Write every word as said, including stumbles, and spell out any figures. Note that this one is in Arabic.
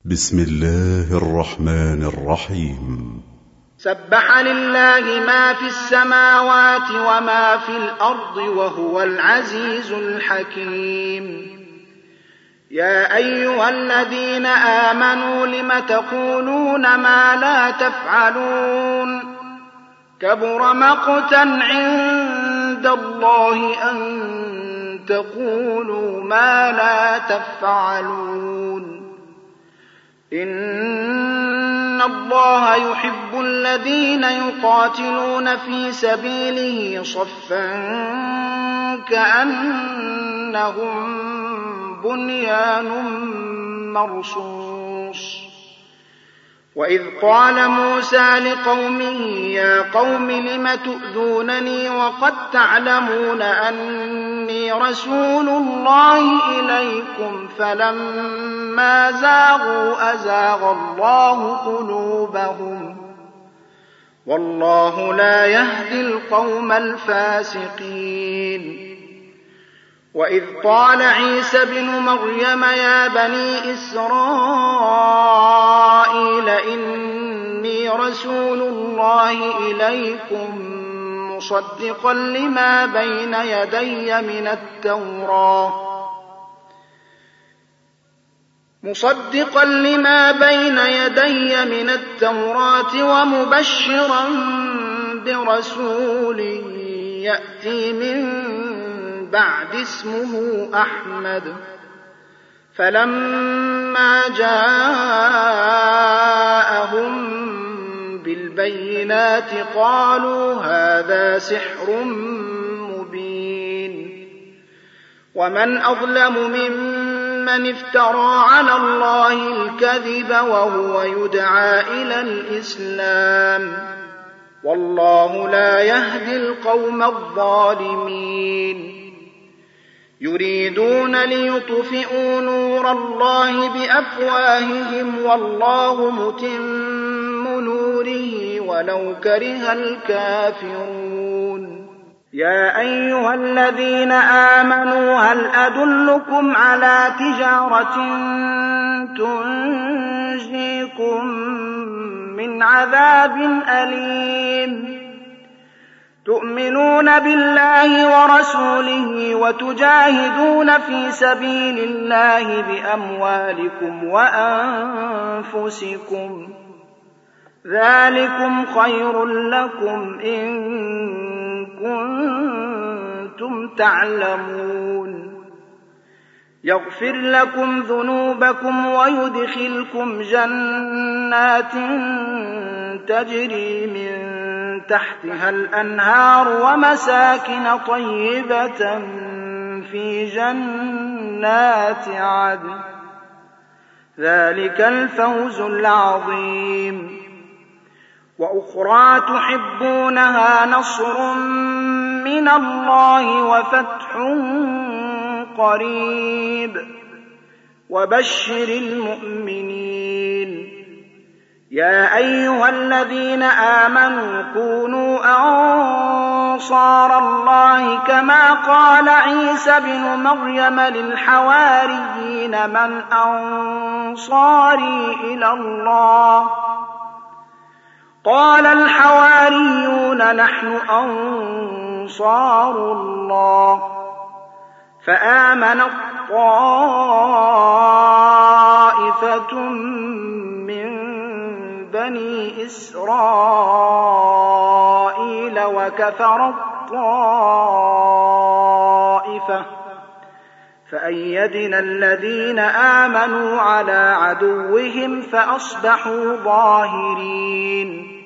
بسم الله الرحمن الرحيم. سبح لله ما في السماوات وما في الأرض وهو العزيز الحكيم. يا أيها الذين آمنوا لم تقولون ما لا تفعلون كبر مقتا عند الله أن تقولوا ما لا تفعلون. إن الله يحب الذين يقاتلون في سبيله صفا كأنهم بنيان مرصوص. وإذ قال موسى لقومه يا قوم لم تؤذونني وقد تعلمون أني رسول الله إليكم فلما زاغوا أزاغ الله قلوبهم والله لا يهدي القوم الفاسقين. وإذ قال عيسى ابن مريم يا بني إسرائيل إني رسول الله إليكم مصدقا لما بين يدي من التوراة مصدقا لما بين يدي من التوراة ومبشرا برسول يأتي من بعد اسمه أحمد. فلما جاءهم بالبينات قالوا هذا سحر مبين. ومن أظلم ممن افترى على الله الكذب وهو يدعى إلى الإسلام والله لا يهدي القوم الظالمين. يريدون ليطفئوا نور الله بأفواههم والله متم نوره ولو كره الكافرون. يا أيها الذين آمنوا هل أدلكم على تجارة تنجيكم من عذاب أليم تؤمنون بالله ورسوله وتجاهدون في سبيل الله بأموالكم وأنفسكم ذلكم خير لكم إن كنتم تعلمون. يغفر لكم ذنوبكم ويدخلكم جنات تجري من تحتها الأنهار ومساكن طيبة في جنات عدن ذلك الفوز العظيم. وأخرى تحبونها نصر من الله وفتح قريب وبشر المؤمنين. يا أيها الذين آمنوا كونوا أنصار الله كما قال عيسى ابن مريم للحواريين من أنصاري إلى الله قال الحواريون نحن أنصار الله. فآمنت طائفة من بني إسرائيل وكفرت طائفة فأيدنا الذين آمنوا على عدوهم فأصبحوا ظاهرين.